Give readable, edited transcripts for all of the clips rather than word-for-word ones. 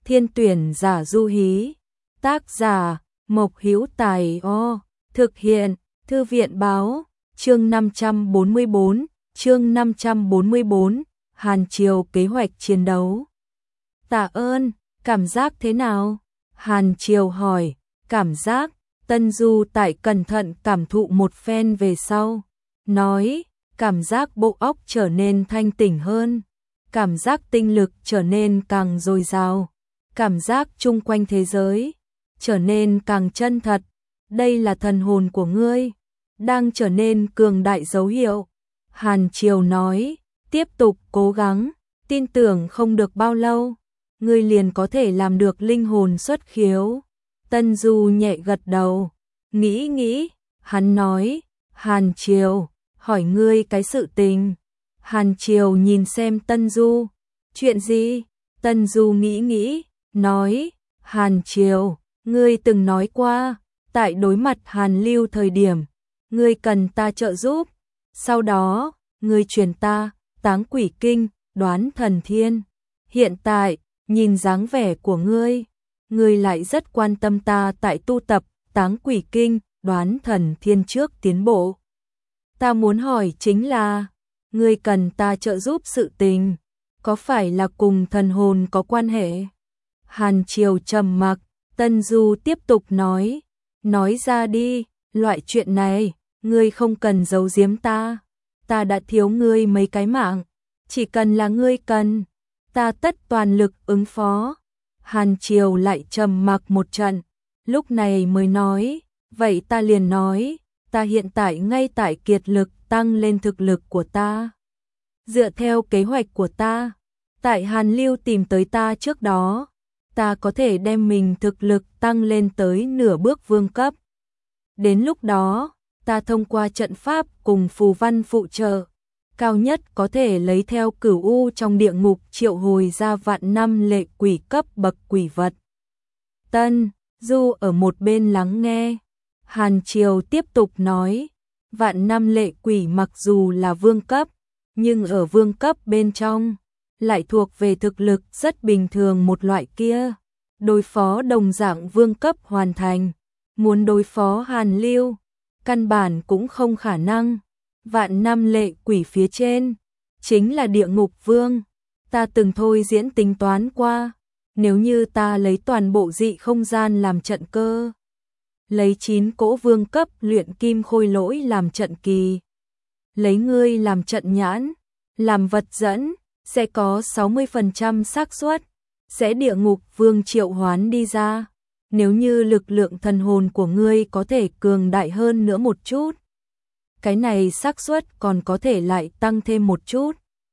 Thiên tuyển giả du hí. Tác giả Mộc Hữu Tài. Thực hiện Thư viện báo. Chương 544. Hàn Triều kế hoạch chiến đấu. Tạ ơn, cảm giác thế nào? Hàn Triều hỏi. Cảm giác. Tân Du tại cẩn thận cảm thụ một phen về sau. Nói, cảm giác bộ óc trở nên thanh tỉnh hơn. Cảm giác tinh lực trở nên càng dồi dào. Cảm giác chung quanh thế giới trở nên càng chân thật. Đây là thần hồn của ngươi đang trở nên cường đại dấu hiệu. Hàn Triều nói, tiếp tục cố gắng, tin tưởng không được bao lâu, ngươi liền có thể làm được linh hồn xuất khiếu. Tân Du nhẹ gật đầu, nghĩ, hắn nói, Hàn Triều, hỏi ngươi cái sự tình. Hàn Triều nhìn xem Tân Du, chuyện gì? Tân Du nghĩ, nói, Hàn Triều, ngươi từng nói qua, tại đối mặt Hàn Lưu thời điểm, ngươi cần ta trợ giúp, sau đó, ngươi truyền ta, Táng Quỷ Kinh, Đoán Thần Thiên. Hiện tại, nhìn dáng vẻ của ngươi lại rất quan tâm ta tại tu tập, Táng Quỷ Kinh, Đoán Thần Thiên trước tiến bộ. Ta muốn hỏi chính là, ngươi cần ta trợ giúp sự tình, có phải là cùng thần hồn có quan hệ? Hàn Triều trầm mặc, Tân Du tiếp tục nói ra đi, loại chuyện này, ngươi không cần giấu giếm ta đã thiếu ngươi mấy cái mạng, chỉ cần là ngươi cần, ta tất toàn lực ứng phó. Hàn Triều lại trầm mặc một trận, lúc này mới nói, vậy ta liền nói, ta hiện tại ngay tại kiệt lực tăng lên thực lực của ta. Dựa theo kế hoạch của ta, tại Hàn Lưu tìm tới ta trước đó, ta có thể đem mình thực lực tăng lên tới nửa bước vương cấp. Đến lúc đó, ta thông qua trận pháp cùng phù văn phụ trợ, cao nhất có thể lấy theo Cửu U trong địa ngục triệu hồi ra vạn năm lệ quỷ cấp bậc quỷ vật. Tân Du ở một bên lắng nghe. Hàn Triều tiếp tục nói, vạn năm lệ quỷ mặc dù là vương cấp, nhưng ở vương cấp bên trong, lại thuộc về thực lực rất bình thường một loại kia. Đối phó đồng dạng vương cấp hoàn thành, muốn đối phó Hàn Lưu, căn bản cũng không khả năng. Vạn năm lệ quỷ phía trên, chính là địa ngục vương. Ta từng thôi diễn tính toán qua, nếu như ta lấy toàn bộ dị không gian làm trận cơ, lấy 9 cỗ vương cấp luyện kim khôi lỗi làm trận kỳ, lấy ngươi làm trận nhãn, làm vật dẫn, sẽ có 60% xác suất sẽ địa ngục vương triệu hoán đi ra. Nếu như lực lượng thần hồn của ngươi có thể cường đại hơn nữa một chút, cái này xác suất còn có thể lại tăng thêm một chút.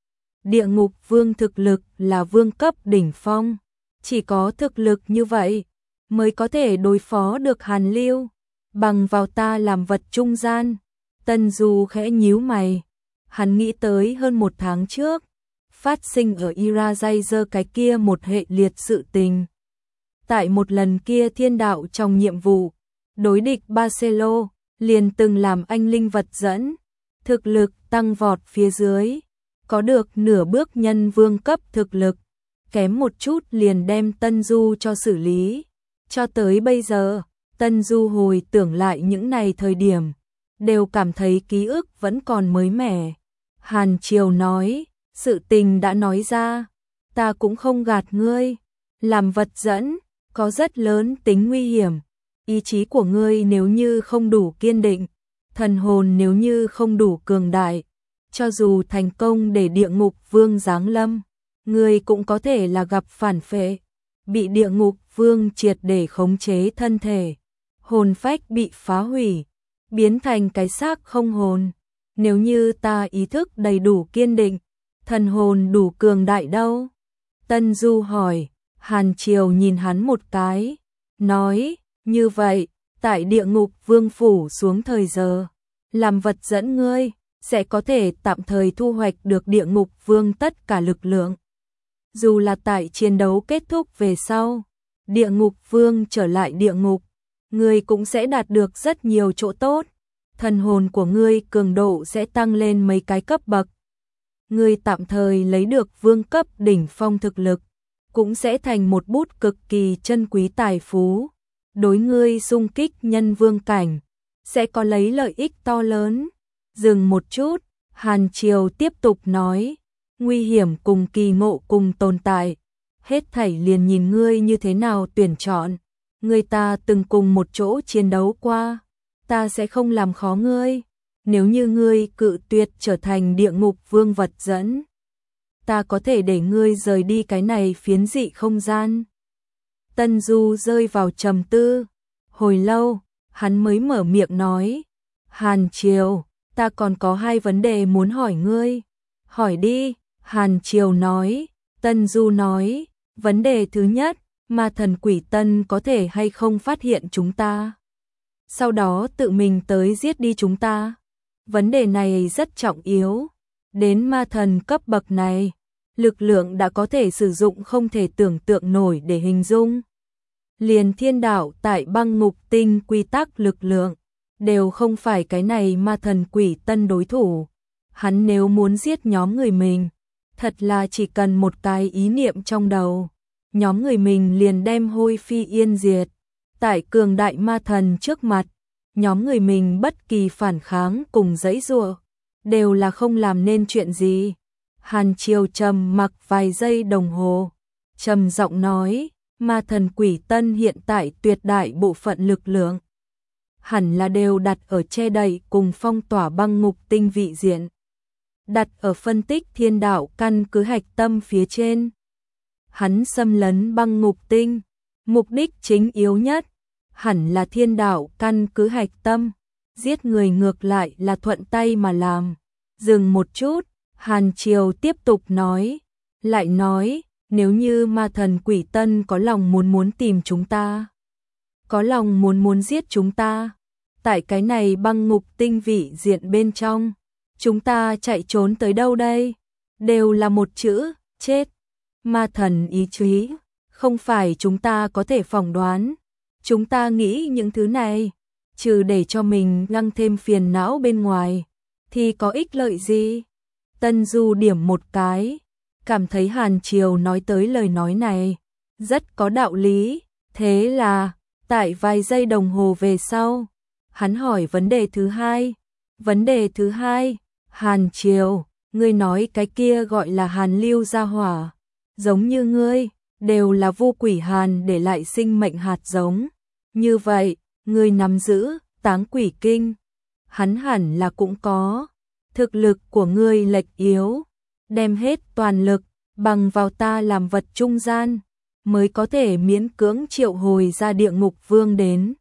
Địa ngục vương thực lực là vương cấp đỉnh phong, chỉ có thực lực như vậy mới có thể đối phó được Hàn Lưu, bằng vào ta làm vật trung gian. Tân Du khẽ nhíu mày, hắn nghĩ tới hơn 1 tháng trước, phát sinh ở Irajazer cái kia một hệ liệt sự tình. Tại một lần kia thiên đạo trong nhiệm vụ, đối địch Barcelo, liền từng làm anh linh vật dẫn, thực lực tăng vọt phía dưới, có được nửa bước nhân vương cấp thực lực, kém một chút liền đem Tân Du cho xử lý. Cho tới bây giờ, Tân Du hồi tưởng lại những này thời điểm, đều cảm thấy ký ức vẫn còn mới mẻ. Hàn Triều nói, sự tình đã nói ra, ta cũng không gạt ngươi, làm vật dẫn, có rất lớn tính nguy hiểm. Ý chí của ngươi nếu như không đủ kiên định, thần hồn nếu như không đủ cường đại, cho dù thành công để địa ngục vương giáng lâm, ngươi cũng có thể là gặp phản phệ, bị địa ngục vương triệt để khống chế thân thể, hồn phách bị phá hủy, biến thành cái xác không hồn. Nếu như ta ý thức đầy đủ kiên định, thần hồn đủ cường đại đâu? Tân Du hỏi. Hàn Triều nhìn hắn một cái, nói, như vậy, tại địa ngục vương phủ xuống thời giờ, làm vật dẫn ngươi, sẽ có thể tạm thời thu hoạch được địa ngục vương tất cả lực lượng. Dù là tại chiến đấu kết thúc về sau, địa ngục vương trở lại địa ngục, ngươi cũng sẽ đạt được rất nhiều chỗ tốt. Thần hồn của ngươi cường độ sẽ tăng lên mấy cái cấp bậc. Ngươi tạm thời lấy được vương cấp đỉnh phong thực lực, cũng sẽ thành một bút cực kỳ chân quý tài phú. Đối ngươi xung kích nhân vương cảnh, sẽ có lấy lợi ích to lớn. Dừng một chút, Hàn Triều tiếp tục nói, nguy hiểm cùng kỳ ngộ cùng tồn tại, hết thảy liền nhìn ngươi như thế nào tuyển chọn. Ngươi ta từng cùng một chỗ chiến đấu qua, ta sẽ không làm khó ngươi. Nếu như ngươi cự tuyệt trở thành địa ngục vương vật dẫn, ta có thể để ngươi rời đi cái này phiến dị không gian. Tân Du rơi vào trầm tư, hồi lâu, hắn mới mở miệng nói, Hàn Triều, ta còn có 2 vấn đề muốn hỏi ngươi. Hỏi đi, Hàn Triều nói. Tân Du nói, vấn đề thứ nhất, ma thần quỷ tân có thể hay không phát hiện chúng ta, sau đó tự mình tới giết đi chúng ta. Vấn đề này rất trọng yếu, đến ma thần cấp bậc này, lực lượng đã có thể sử dụng không thể tưởng tượng nổi để hình dung. Liền thiên đạo tại băng ngục tinh quy tắc lực lượng, đều không phải cái này ma thần quỷ tân đối thủ. Hắn nếu muốn giết nhóm người mình, thật là chỉ cần một cái ý niệm trong đầu, nhóm người mình liền đem hôi phi yên diệt. Tại cường đại ma thần trước mặt, nhóm người mình bất kỳ phản kháng cùng giãy giụa đều là không làm nên chuyện gì. Hàn Triều trầm mặc vài giây đồng hồ, trầm giọng nói, ma thần quỷ tân hiện tại tuyệt đại bộ phận lực lượng hẳn là đều đặt ở che đậy cùng phong tỏa băng ngục tinh vị diện, đặt ở phân tích thiên đạo căn cứ hạch tâm phía trên. Hắn xâm lấn băng ngục tinh, mục đích chính yếu nhất hẳn là thiên đạo căn cứ hạch tâm, giết người ngược lại là thuận tay mà làm. Dừng một chút, Hàn Triều tiếp tục nói, lại nói, nếu như ma thần quỷ tân có lòng muốn tìm chúng ta, có lòng muốn giết chúng ta, tại cái này băng ngục tinh vị diện bên trong, chúng ta chạy trốn tới đâu đây? Đều là một chữ, chết. Ma thần ý chí, không phải chúng ta có thể phỏng đoán. Chúng ta nghĩ những thứ này, trừ để cho mình găng thêm phiền não bên ngoài, thì có ích lợi gì? Tân Du điểm một cái, cảm thấy Hàn Triều nói tới lời nói này rất có đạo lý. Thế là, tại vài giây đồng hồ về sau, hắn hỏi vấn đề thứ hai. Vấn đề thứ hai, Hàn Triều, ngươi nói cái kia gọi là Hàn Lưu gia hỏa, giống như ngươi, đều là Vu Quỷ Hàn để lại sinh mệnh hạt giống. Như vậy, ngươi nắm giữ Táng Quỷ Kinh, hắn hẳn là cũng có. Thực lực của ngươi lệch yếu, đem hết toàn lực bằng vào ta làm vật trung gian, mới có thể miễn cưỡng triệu hồi ra địa ngục vương đến.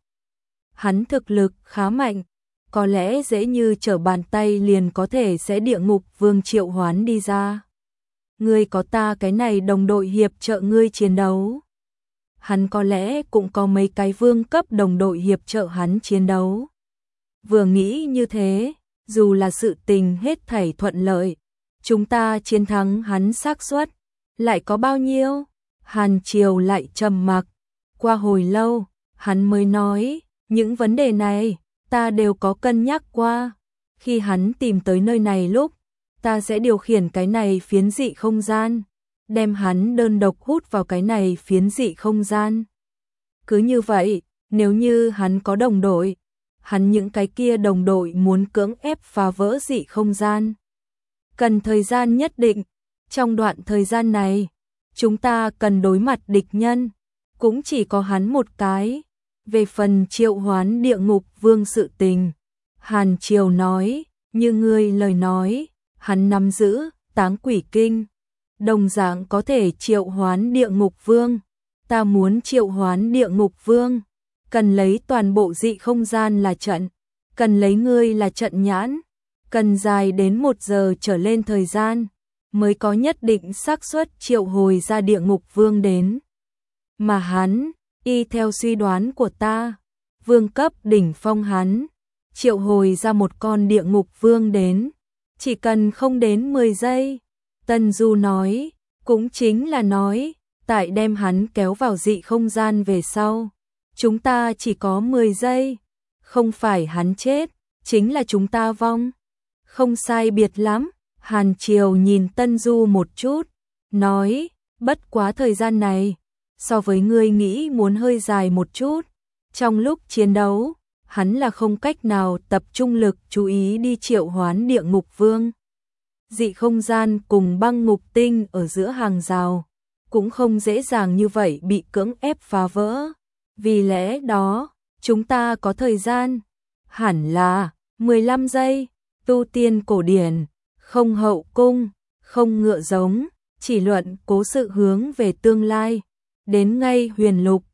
Hắn thực lực khá mạnh, có lẽ dễ như trở bàn tay liền có thể sẽ địa ngục vương triệu hoán đi ra. Ngươi có ta cái này đồng đội hiệp trợ ngươi chiến đấu. Hắn có lẽ cũng có mấy cái vương cấp đồng đội hiệp trợ hắn chiến đấu. Vừa nghĩ như thế, dù là sự tình hết thảy thuận lợi, chúng ta chiến thắng hắn xác suất lại có bao nhiêu? Hàn Triều lại trầm mặc, qua hồi lâu, hắn mới nói, những vấn đề này, ta đều có cân nhắc qua. Khi hắn tìm tới nơi này lúc, ta sẽ điều khiển cái này phiến dị không gian, đem hắn đơn độc hút vào cái này phiến dị không gian. Cứ như vậy, nếu như hắn có đồng đội, hắn những cái kia đồng đội muốn cưỡng ép phá vỡ dị không gian, cần thời gian nhất định. Trong đoạn thời gian này, chúng ta cần đối mặt địch nhân, cũng chỉ có hắn một cái. Về phần triệu hoán địa ngục vương sự tình, Hàn Triều nói, như ngươi lời nói, hắn nắm giữ Táng Quỷ Kinh, đồng dạng có thể triệu hoán địa ngục vương. Ta muốn triệu hoán địa ngục vương, cần lấy toàn bộ dị không gian là trận, cần lấy ngươi là trận nhãn, cần dài đến 1 giờ trở lên thời gian, mới có nhất định xác suất triệu hồi ra địa ngục vương đến. Mà hắn, y theo suy đoán của ta, vương cấp đỉnh phong hắn, triệu hồi ra một con địa ngục vương đến, chỉ cần không đến 10 giây. Tân Du nói, cũng chính là nói, tại đem hắn kéo vào dị không gian về sau, chúng ta chỉ có 10 giây, không phải hắn chết, chính là chúng ta vong. Không sai biệt lắm. Hàn Triều nhìn Tân Du một chút, nói, Bất quá thời gian này, so với ngươi nghĩ muốn hơi dài một chút. Trong lúc chiến đấu, hắn là không cách nào tập trung lực chú ý đi triệu hoán địa ngục vương. Dị không gian cùng băng ngục tinh ở giữa hàng rào, cũng không dễ dàng như vậy bị cưỡng ép phá vỡ. Vì lẽ đó, chúng ta có thời gian, hẳn là 15 giây, tu tiên cổ điển, không hậu cung, không ngựa giống, chỉ luận cố sự hướng về tương lai, đến ngay huyền lục,